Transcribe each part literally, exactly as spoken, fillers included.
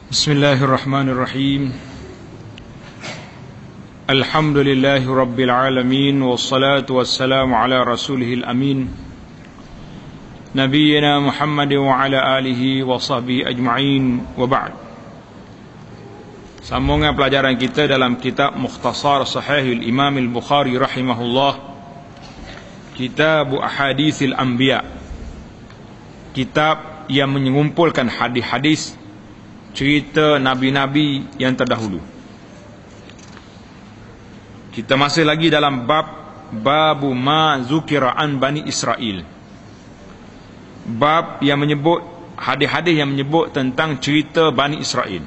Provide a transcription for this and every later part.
Bismillahirrahmanirrahim. Alhamdulillahi rabbil alamin, wassalatu wassalamu ala rasulihil amin, nabiyyina Muhammad wa ala alihi wa sahbihi ajma'in, wa ba'd. Sambungan pelajaran kita dalam kitab Mukhtasar Sahihil Imam Al-Bukhari rahimahullah, Kitab Ahaditsil Anbiya, kitab yang mengumpulkan hadis-hadis cerita nabi-nabi yang terdahulu. Kita masih lagi dalam bab Babu ma zukira an Bani Israel, bab yang menyebut hadis-hadis yang menyebut tentang cerita Bani Israel.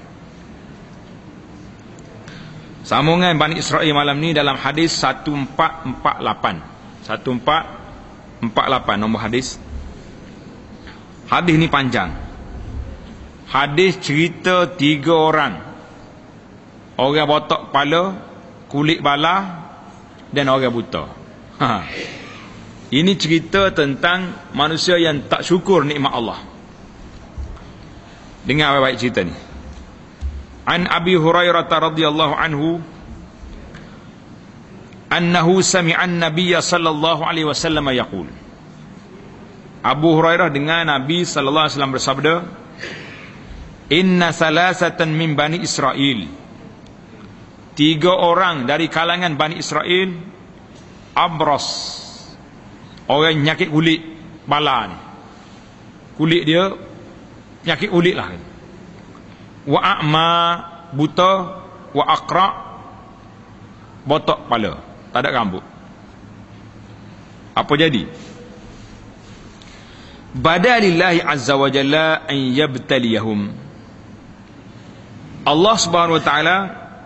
Sambungan Bani Israel malam ni dalam hadis satu empat empat lapan. satu empat empat lapan nombor hadis. Hadis ni panjang. Hadis cerita tiga orang. Orang botak kepala, kulit bala, dan orang buta. Ha. Ini cerita tentang manusia yang tak syukur nikmat Allah. Dengar baik-baik cerita ni. An Abi Hurairah radhiyallahu anhu annahu sami'a an-nabiy sallallahu alaihi wasallam yaqul. Abu Hurairah dengar Nabi sallallahu alaihi wasallam bersabda, inna salasatan min Bani Israel, tiga orang dari kalangan Bani Israel, abras, orang nyakit kulit bala ni, kulit dia nyakit kulit lah, wa a'ma, buta, wa aqra, botak kepala, tak ada rambut. Apa jadi? Badalillahi azza wa jalla an yabtaliyahum, Allah subhanahu wa ta'ala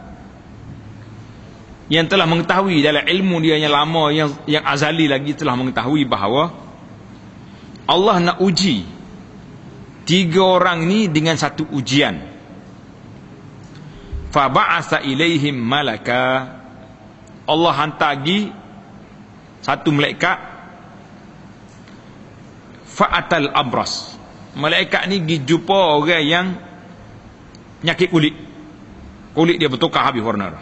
yang telah mengetahui dalam ilmu dia yang lama, yang, yang azali lagi, telah mengetahui bahawa Allah nak uji tiga orang ni dengan satu ujian. Fa ba'atha ilaihim malaka, Allah hantar lagi satu malaikat. Fa'atal abras, malaikat ni pergi jumpa orang yang nyakit kulit, kulit dia bertukar habis warna.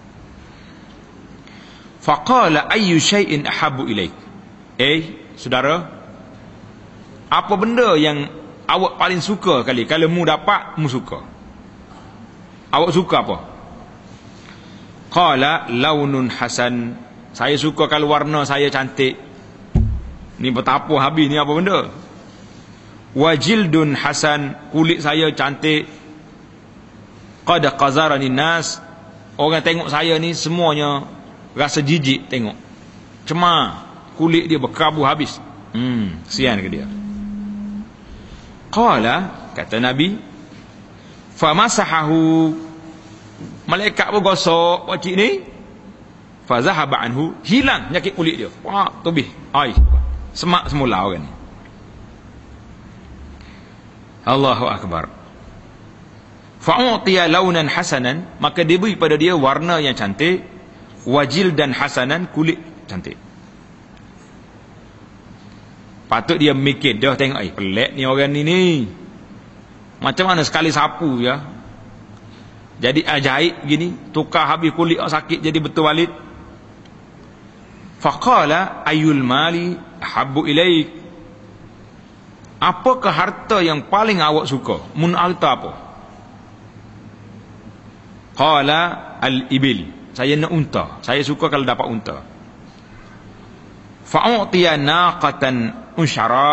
Faqala ayyu syai'in ahabbu ilaik, eh saudara, apa benda yang awak paling suka kali? Kalau mu dapat, mu suka, awak suka apa? Qala launun hasan, saya suka kalau warna saya cantik. Ni betapa habis ni apa benda? Wajildun hasan, kulit saya cantik. Qad qazarani nas, orang tengok saya ni semuanya rasa jijik tengok, cemar, kulit dia berkabu habis. Hmm, kesian ke dia. Qala, kata Nabi, famasahahu, malaikat bergosok wajik ni, fazahaba anhu, hilang nyakit kulit dia. Wah, tubih ai, semak semula orang ni. Allahu akbar. Fa'utiya launan hasanan, maka diberi pada dia warna yang cantik, wajil dan hasanan, kulit cantik. Patut dia mikir, dah tengok, eh pelik ni orang ni ni, macam mana sekali sapu ya, jadi ajaib gini, tukar habis kulit sakit jadi betul walid. Faqala ayul mali habbu ilaik, apakah harta yang paling awak suka? Mun harta apa? Qala al-ibil, saya nak unta, saya suka kalau dapat unta. Fa'utiya naqatan unsyara,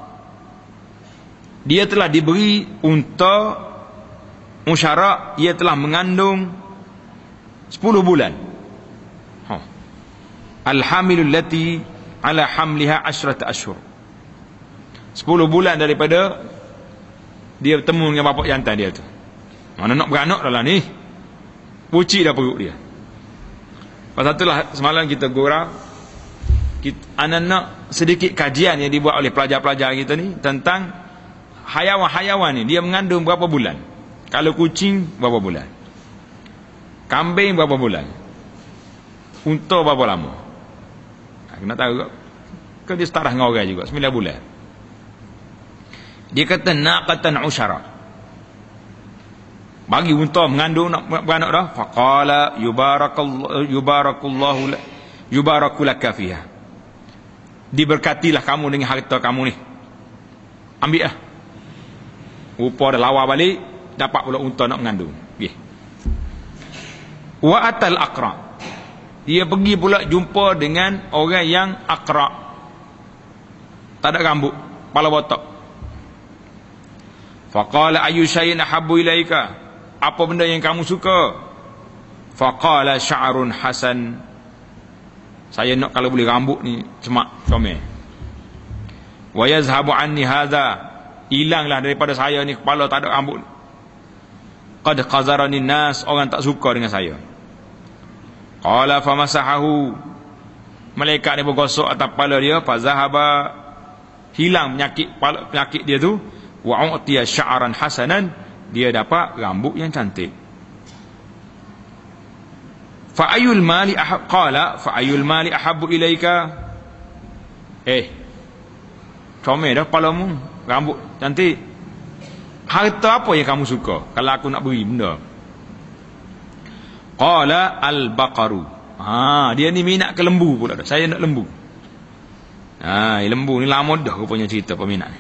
dia telah diberi unta unsyara, ia telah mengandung sepuluh bulan. Ha. Alhamilul lati ala hamliha asyrata ashhur, sepuluh bulan daripada dia bertemu dengan bapak jantan dia tu. Mana nak beranak dah lah ni, pucik dah perut dia. Pasal itulah semalam kita gurau, kita, anak-anak sedikit kajian yang dibuat oleh pelajar-pelajar kita ni tentang hayawan-hayawan ni, dia mengandung berapa bulan. Kalau kucing berapa bulan, kambing berapa bulan, unta berapa lama. Kena tahu kan, dia setara dengan orang juga, sembilan bulan. Dia kata naqatan usyara, Bagi unta mengandung nak beranak dah. Faqala yubarakallahu yubarakullahu yubarakulaka fiha. Diberkatilah kamu dengan harta kamu ni. Ambil lah. Rupa dah lawa balik, dapat pula unta nak mengandung. Okay. Wa atal aqra. Dia pergi pula jumpa dengan orang yang aqra. Tak ada rambut, kepala botak. Faqala ayu syai'in ahabbu ilaika. Apa benda yang kamu suka? Faqala sya'run hasan. Saya nak kalau boleh rambut ni cemak comel. Wa yazhabu anni hadha. Hilanglah daripada saya ni kepala tak ada rambut. Qad qazarani nas, orang tak suka dengan saya. Qala famasahahu. Malaikat ni bergosok atas kepala dia, fa zahaba, hilang penyakit penyakit dia tu. Wa u'tiya sya'ran hasanan, dia dapat rambut yang cantik. Fa ayul mali ahab qala fa ayul mali ahabbu ilaika. Eh, comel dah kepalamu, rambut cantik. Harta apa yang kamu suka kalau aku nak beri benda? Qala al-baqaru. Ha, dia ni minat ke lembu pula dah. Saya nak lembu. Ha, lembu ni lama dah rupanya cerita peminat ni.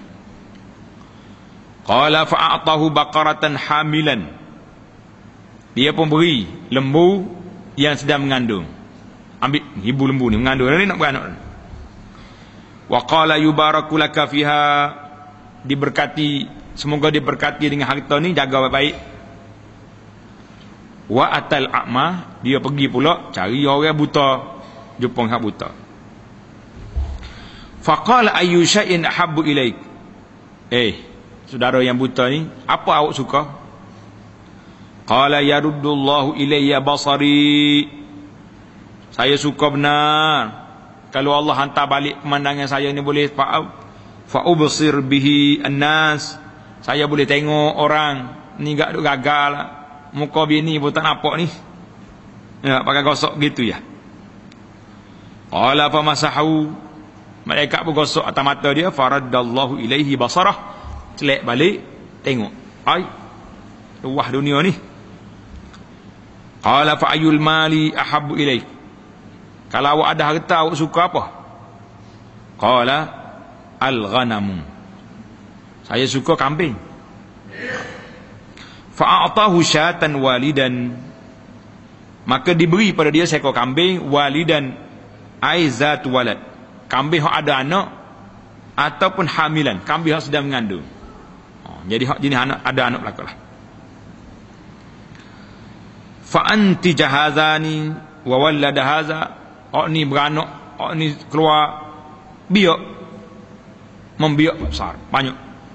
Qala fa'atahu baqaratan hamilan. Dia pun beri lembu yang sedang mengandung. Ambil ibu lembu ni mengandung, ni nak beranak. Wa qala yubaraku laka fiha. Diberkati, semoga diberkati dengan harta ni, jaga baik-baik. Wa atal a'ma, dia pergi pula cari orang buta, jumpa orang buta. Faqala ayyu syai'in ahabbu ilaik. Eh, saudara yang buta ni, apa awak suka? Qala yaruddullahu ilayya basari. Saya suka benar kalau Allah hantar balik pemandangan saya ni, boleh fa ubsir bihi annas. Saya boleh tengok orang ni gak gagal, muka bini pun tak nampak ni. Ya, pakai gosok gitu ya. Qala fa masahu. Malaikat pun gosok atas mata dia, faraddallahu ilaihi basarah. Celek balik, tengok. Ai, luah dunia ni. Qala fa ayul mali ahabbu ilaik. Kalau awak ada harta, awak suka apa? Qala al-ghanamu. Saya suka kambing. Fa'atahu syatan walidan. Maka diberi pada dia seekor kambing, walidan aizat walad. Kambing hak ada anak ataupun hamilan, kambing hak sedang mengandung. Oh, jadi hak jenis anak ada anak belakalah. Fa anti jahazani wa walada hadza. Oh ni beranak, oh ni keluar biak, membiak besar, banyak.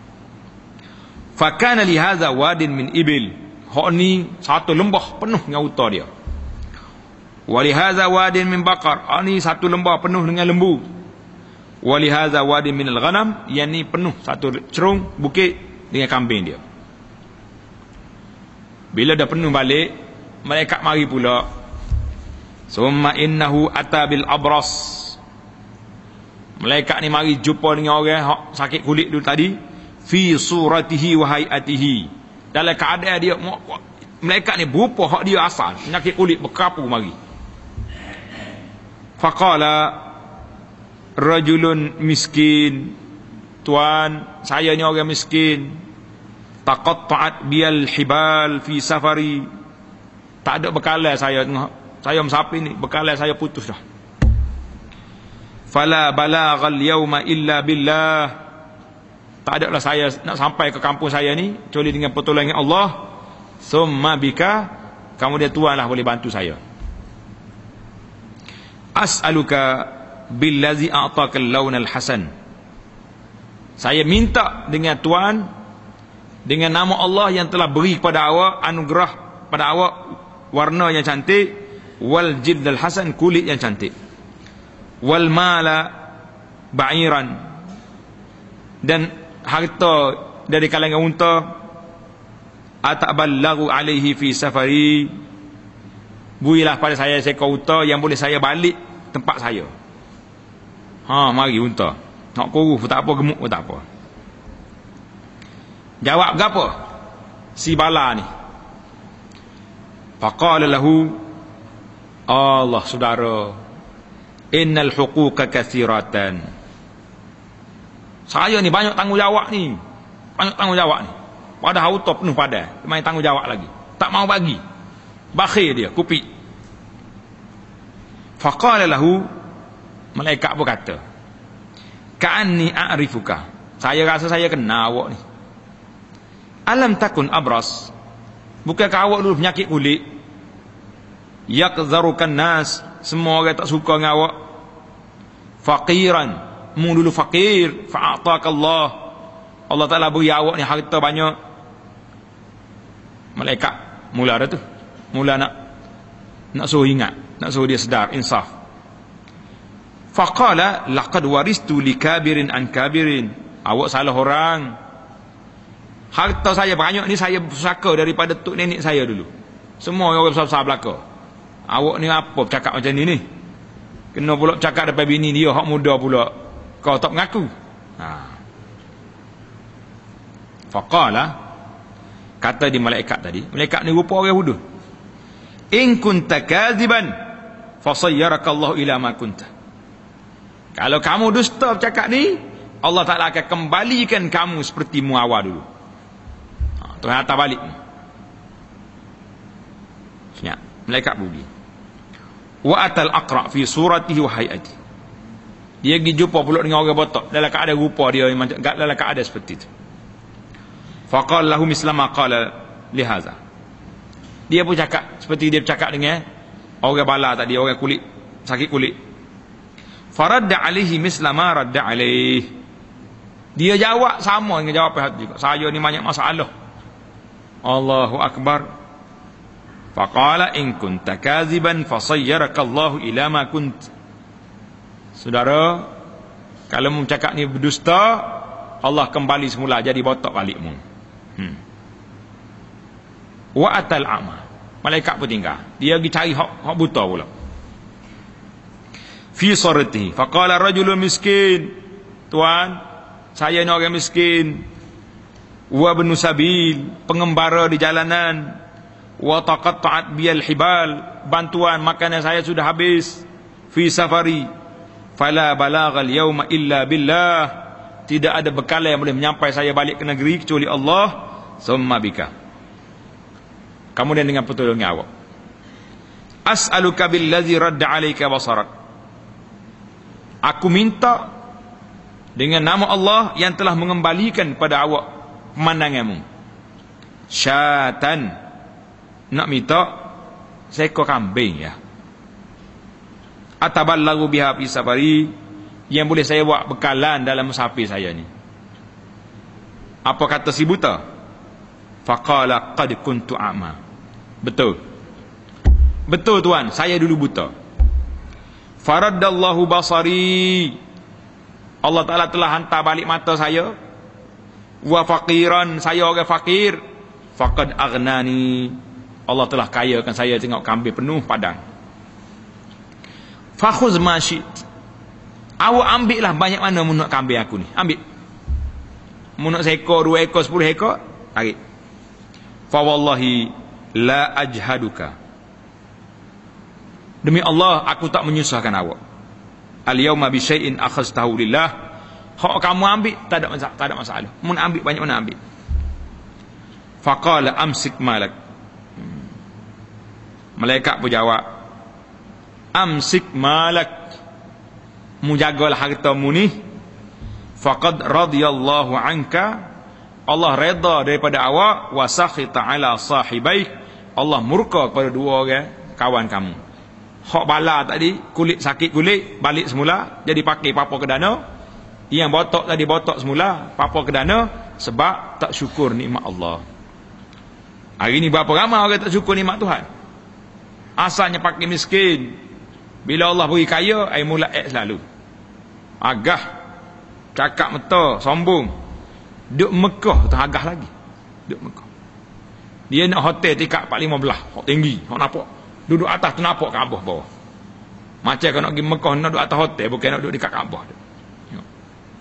Fa kana li hadza wadin min ibil. Hak ni satu lembah penuh dengan unta dia. Wa li hadza wadin min baqar. Ah ni satu lembah penuh dengan lembu. Wa li hadza wadin min al-ghanam. Yang ni penuh satu cerung bukit dengan kambing dia. Bila dah penuh balik, malaikat mari pula. Summa innahu atabil abras. Malaikat ni mari jumpa dengan orang hak sakit kulit dulu tadi, fi suratihi wa hayatihi. Dalam keadaan dia, malaikat ni berupa hak dia asal, sakit kulit berkapu mari. Faqala rajulun miskin. Tuan, saya ni orang miskin. Taqatta'at biyal hibal fi safari. Tak ada bekalan saya tengah saya musafir ni, bekalan saya putus dah. Fala balaghal yauma illa billah. Tak ada lah saya nak sampai ke kampung saya ni kecuali dengan pertolongan Allah. Summa bika, kamu dia tuan lah boleh bantu saya. As'aluka billazi a'taka al-lawnal hasan. Saya minta dengan tuan, dengan nama Allah yang telah beri kepada awak anugerah pada awak warna yang cantik, wal jildal hasan, kulit yang cantik, wal mala ba'iran, dan harta dari kalangan unta, ataballahu alaihi fi safari. Berilah pada saya seekor unta yang boleh saya balik tempat saya. Ha, mari unta. Nak kurus pun tak apa, gemuk pun tak apa. Jawab berapa? Si bala ni. Faqala lahu, Allah saudara, innal huquqa katsiratan. Saya ni banyak tanggungjawab ni. Banyak tanggungjawab ni. Padahal auto penuh pada, main tanggungjawab lagi. Tak mau bagi. Bakhil dia, kupi. Faqala lahu, malaikat berkata, ka'anni a'rifuka. Saya rasa saya kenal awak ni. Alam takun abras. Bukankah awak dulu penyakit kulit? Yaqzarukan nas, semua orang tak suka dengan awak. Faqiran, mu dulu fakir, fa'atakallah. Allah Ta'ala beri awak ni harta banyak. Malaikat mula dah tu. Mula nak nak suruh ingat, nak suruh dia sedar, insaf. Faqala laqad waristu li kabirin an kabirin. Awak salah orang. Harta saya banyak ni saya pusaka daripada tok nenek saya dulu. Semua orang besar-besar belaka. Awak ni apa bercakap macam ni ni? Kena pula bercakap depan bini dia hak muda pula. Kau tak mengaku. Ha. Faqala, kata di malaikat tadi, malaikat ni rupa orang hudud. In kunta kadziban fasayyarakallahu ila ma kunta. Kalau kamu dusta bercakap ni, Allah Ta'ala akan kembalikan kamu seperti mu awal dulu. Ha, Tuhan hantar balik. Ya, malaikat budi. Wa atal aqra fi suratihi wa hayati. Dia pergi jumpa pula dengan orang botak dalam keadaan rupa dia macam dalam keadaan seperti itu. Faqala lahu misla ma qala li hadza. Dia pun cakap seperti dia bercakap dengan orang bala tadi, orang kulit sakit kulit. Faradda alaihi misla ma radda alaihi. Dia jawab sama dengan jawab Pak juga. Saya ni banyak masalah. Allahu akbar. Faqala in kunta kadziban fasayyarakallahu ila ma kunt. Saudara, kalau mu cakap ni berdusta, Allah kembali semula jadi botak balikmu. Hmm. Wa atal a'ma. Malaikat pun tinggal. Dia pergi cari hak hak buta pula. Fi suratihi faqala rajulun miskin. Tuan, saya ni orang miskin. Wa ibnu sabil, pengembara di jalanan. Wa taqatta'at biyal hibal, bantuan makanan saya sudah habis. Fi safari fala balagha al-yawma illa billah. Tidak ada bekal yang boleh menyampai saya balik ke negeri kecuali Allah. Summa bika. Kemudian dengan pertolongan awak. As'aluka billazi radda alayka basarak. Aku minta dengan nama Allah yang telah mengembalikan pada awak pemandanganmu. Syatan, nak minta seekor kambing ya. Ataballagu biha fi safari, yang boleh saya buat bekalan dalam musafir saya ni. Apa kata si buta? Faqala qad kuntu a'ma. Betul. Betul tuan, saya dulu buta. Faraddallahu basari. Allah Ta'ala telah hantar balik mata saya. Wa faqiran, saya orang fakir. Faqad aghnani. Allah telah kayakan saya, tengok kambing penuh padang. Fakhuz ma syi't. Awak ambil lah banyak mana munuk kambing aku ni. Ambil. Munuk seekor, dua ekor, sepuluh ekor. Tarik. Fa wallahi la ajhaduka. Demi Allah, aku tak menyusahkan awak. Al-yawma bi syai'in akhaztahu lillah. Hak kamu ambil, tak ada masalah. Tak ada masalah. Mun ambil banyak mana ambil. Faqala amsik malak. Hmm. Malaikat pun jawab, amsik malak. Mujagalah hartamu ni. Faqad radiyallahu anka. Allah redha daripada awak. Wa sakhita ala sahibaik. Allah murka kepada dua orang kawan kamu. Hak bala tadi, kulit sakit kulit, balik semula, jadi pakai papa kedana. Yang botak tadi botak semula, papa kedana, sebab tak syukur nikmat Allah. Hari ni berapa ramai orang tak syukur nikmat Tuhan. Asalnya pakai miskin, bila Allah beri kaya, ai mula ek selalu. Agah, cakap mata, sombong. Duk Mekah tu agah lagi. Duk Mekah. Dia nak hotel tingkat empat lima belas, hak tinggi, hak nampak. Duduk atas tu nampak Kaabah bawah. Macam kalau nak pergi Mekah nak duduk atas hotel, bukan nak duduk dekat Kaabah.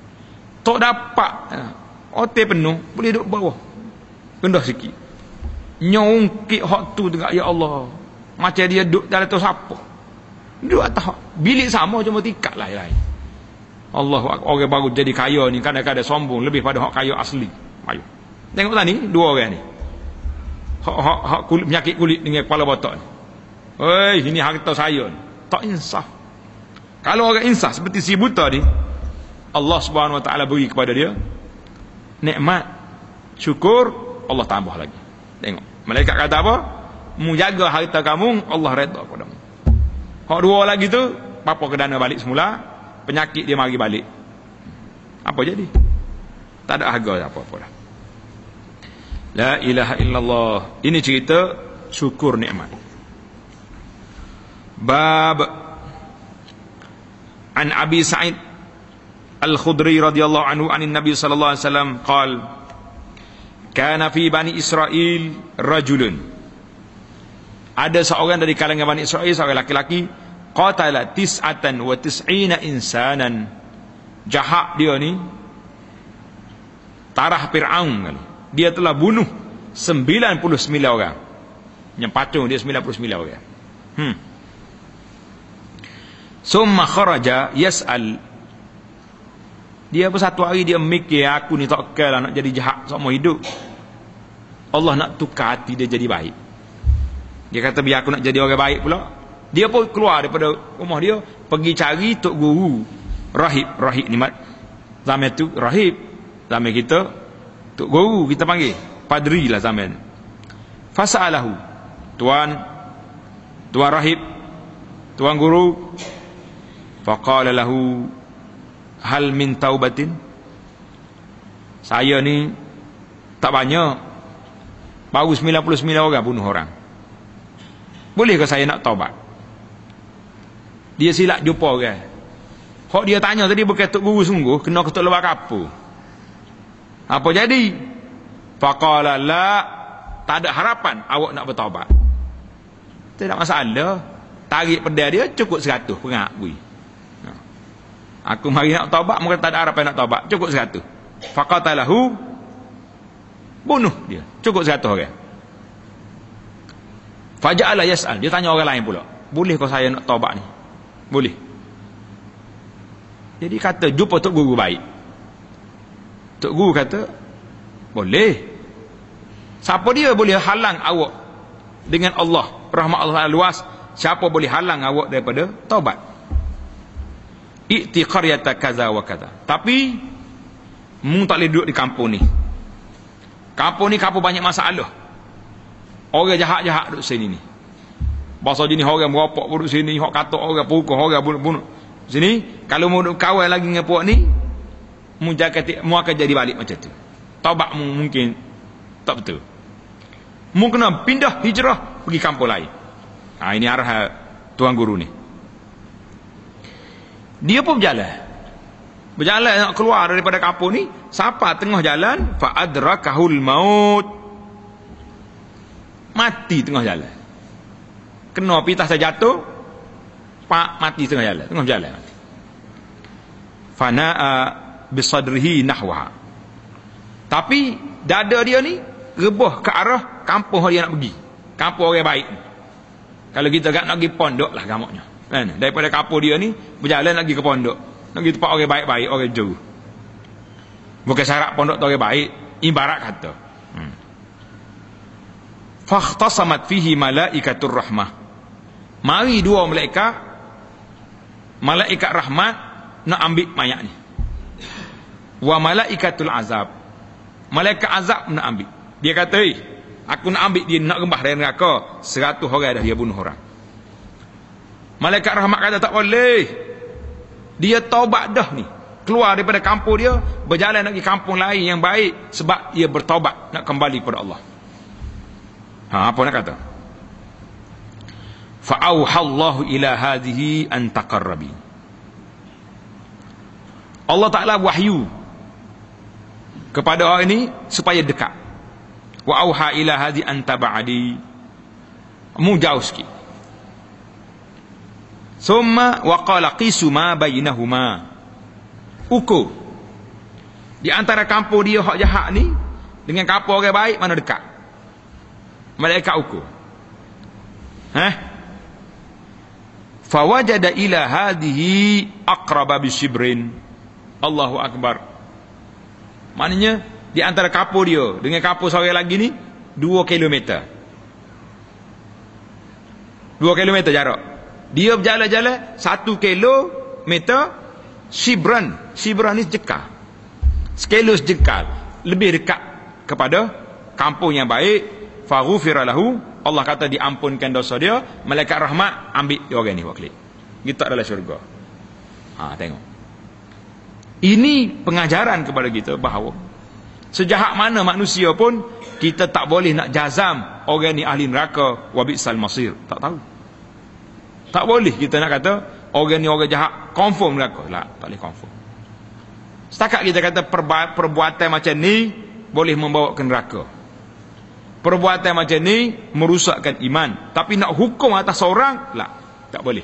Tak dapat. Hotel penuh, boleh duduk bawah. Rendah sikit. nyongkik hak tu tengok, ya Allah, macam dia duduk dalam tu siapa, duduk atas bilik sama cuma tikat lah lain. Allah, orang baru jadi kaya ni kadang-kadang sombong lebih pada hak kaya asli. Ayo tengok lah ni dua orang ni, hak hak hak kulit, penyakit kulit dengan kepala botak ni. Oi, ini harta saya ni. Tak insaf. Kalau orang insaf seperti si buta ni, Allah Subhanahu Wa Taala beri kepada dia nikmat, syukur, Allah tambah lagi. Tengok, malaikat kata apa? Mu jaga harta kamu, Allah redha padamu. Hak dua lagi tu, apa kedana balik semula, penyakit dia mari balik. Apa jadi? Tak ada harga apa-apa dah. La ilaha illallah. Ini cerita syukur nikmat. Bab an Abi Sa'id Al-Khudri radhiyallahu anhu anin Nabi sallallahu alaihi wasallam qaal kana fi Bani Israel rajulun, ada seorang dari kalangan Bani Israel, seorang laki-laki, qatala tis'atan wa tis'ina insanan, jahat dia ni tarah Fir'aun, dia telah bunuh sembilan puluh sembilan orang, yang patung dia sembilan puluh sembilan orang. hmm Summa kharaja yas'al, dia pun satu hari dia mikir, aku ni tak kira nak jadi jahat seumur hidup, Allah nak tukar hati dia jadi baik. Dia kata biar aku nak jadi orang baik pula. Dia pun keluar daripada rumah dia, pergi cari tok guru rahib. Rahib ni mat zaman tu rahib, zaman kita tok guru kita panggil padri lah zaman. Fasa'alahu, tuan tuan rahib, tuan guru. Faqala lahu hal min taubatin, saya ni tak banyak, baru sembilan puluh sembilan orang bunuh orang, boleh ke saya nak taubat? Dia silap jumpa orang. Hak dia tanya tadi bukan tok guru sungguh, kena ketuk lebar kapur. Apa jadi? Faqala la, tak ada harapan awak nak bertaubat. Tak masalah, tarik pedal dia cukup seratus perak bui. Aku mari nak taubat, mungkin tak ada harapan nak taubat, cukup seratus. Faqatalahu, bunuh dia, cukup seratus orang. Faja'ala yas'al, dia tanya orang lain pula, boleh kau saya nak taubat ni? Boleh. Jadi kata jumpa tok guru baik. Tok guru kata boleh. Siapa dia boleh halang awak dengan Allah, rahmat Allah luas, siapa boleh halang awak daripada taubat? I'ti qaryata kaza wa kaza, tapi mu tak boleh duduk di kampung ni. Kampung ni kampung banyak masalah, orang jahat-jahat duduk sini ni. Bahasa jenis orang merapok duduk sini, hak kata orang pukul, orang bunuh-bunuh sini. Kalau mu duduk kawal lagi dengan puak ni, mu jaga, mu akan jadi balik macam tu. Taubat mu mungkin tak betul, mu kena pindah hijrah pergi kampung lain. Ha, ini arah tuan guru ni. Dia pun berjalan berjalan nak keluar daripada kampung ni. Sampai tengah jalan, fa adrakahul maut, mati tengah jalan, kena pitah terjatuh, pak mati tengah jalan, tengah jalan mati. Fana'a bisadrihi nahwaha, tapi dada dia ni rebah ke arah kampung dia nak pergi, kampung orang baik. Kalau kita tak nak pergi pondok lah gamaknya kan, daripada kampung dia ni berjalan lagi ke pondok, nak pergi tempat orang baik-baik, orang jauh. Bukan syarat pondok tu orang baik, ibarat kata hmm. Fakhtasamat fihi malaikatur rahmah, mari dua malaikat, malaikat rahmat nak ambil mayat ni, wa malaikatul azab, malaikat azab nak ambil. Dia kata, eh, aku nak ambil dia, nak rembah dari neraka. Seratus orang dah dia bunuh orang. Malaikat rahmat kata tak boleh, dia taubat dah ni, keluar daripada kampung dia, berjalan nak pergi kampung lain yang baik, sebab dia bertaubat nak kembali kepada Allah. Ha, apa nak kata? Fa'auhallahu ila hadhihi an taqarrabi, Allah Ta'ala wahyu kepada orang ini supaya dekat. Wa auha ila hadhi an tab'adi, mu jauh sikit. Summa wa qala qisu ma bainahuma, ukur di antara kampung dia hak jahat ni dengan kampung orang baik mana dekat. Malaikat ukur. Hah? Fawajada ila hadhihi aqraba bisibrin. Allahu akbar. Maknanya di antara kapur dia dengan kapur seorang lagi ni dua kilometer. dua kilometer jarak. Dia berjalan-jalan satu kilometer sibran. Sibran ni jekal. Sekilo sejekal. Lebih dekat kepada kampung yang baik. Faghufira lahu. Allah kata diampunkan dosa dia. Malaikat rahmat ambil dia orang ni buat klik. Kita adalah syurga. Ha, tengok. Ini pengajaran kepada kita bahawa sejahat mana manusia pun kita tak boleh nak jazam orang ni ahli neraka wa bi'sal masir. Tak tahu. Tak boleh kita nak kata orang ni orang jahat confirm neraka. Tak, tak boleh confirm. Setakat kita kata perbuatan macam ni boleh membawa ke neraka. Perbuatan macam ni merusakkan iman. Tapi nak hukum atas orang, lah, tak boleh.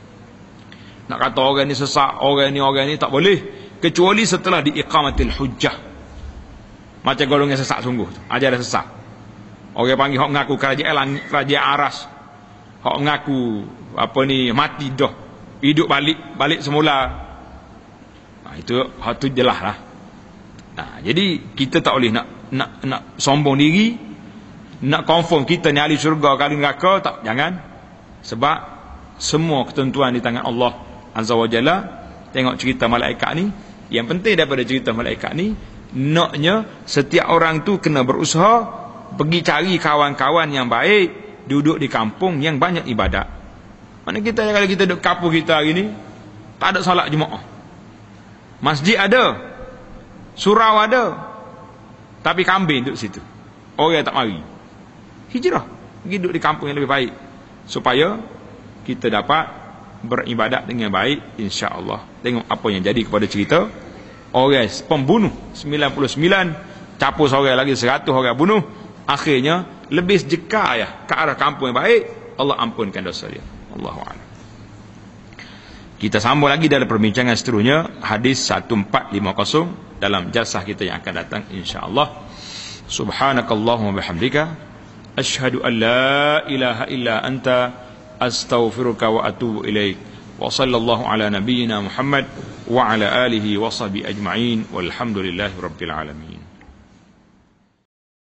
Nak kata orang ni sesak, orang ni orang ni tak boleh. Kecuali setelah diiqamatil hujjah. Macam golongan sesak sungguh. Ajaran sesak. Orang panggil hok mengaku kerajaan kerajaan aras. Hok mengaku apa ni mati dah. Hidup balik balik semula. Nah, itu hak tu jelas lah. Nah, jadi kita tak boleh nak nak nak sombong diri, nak confirm kita ni ahli syurga kali neraka, tak, jangan. Sebab semua ketentuan di tangan Allah Azza wa Jalla. Tengok cerita malaikat ni. Yang penting daripada cerita malaikat ni, naknya setiap orang tu kena berusaha pergi cari kawan-kawan yang baik, duduk di kampung yang banyak ibadat. Mana kita kalau kita duduk kampung kita hari ni, tak ada solat Jumaat. Masjid ada, surau ada, tapi kambing duduk situ. Orang tak mari. Hijrah, pergi duduk di kampung yang lebih baik supaya kita dapat beribadat dengan baik, insya-Allah. Tengok apa yang jadi kepada cerita orang pembunuh sembilan puluh sembilan, capur seorang lagi seratus orang bunuh, akhirnya lebih sejeka ya ke arah kampung yang baik, Allah ampunkan dosa dia. Allahu a'lam. Kita sambung lagi dalam perbincangan seterusnya, hadis seribu empat ratus lima puluh dalam jalsah kita yang akan datang, insya-Allah. Subhanakallahumma bihamdika asyhadu an la ilaha illa anta astaghfiruka wa atubu ilaik. Wa sallallahu ala nabiyyina Muhammad wa ala alihi wa sahbihi ajma'in walhamdulillahi rabbil alamin.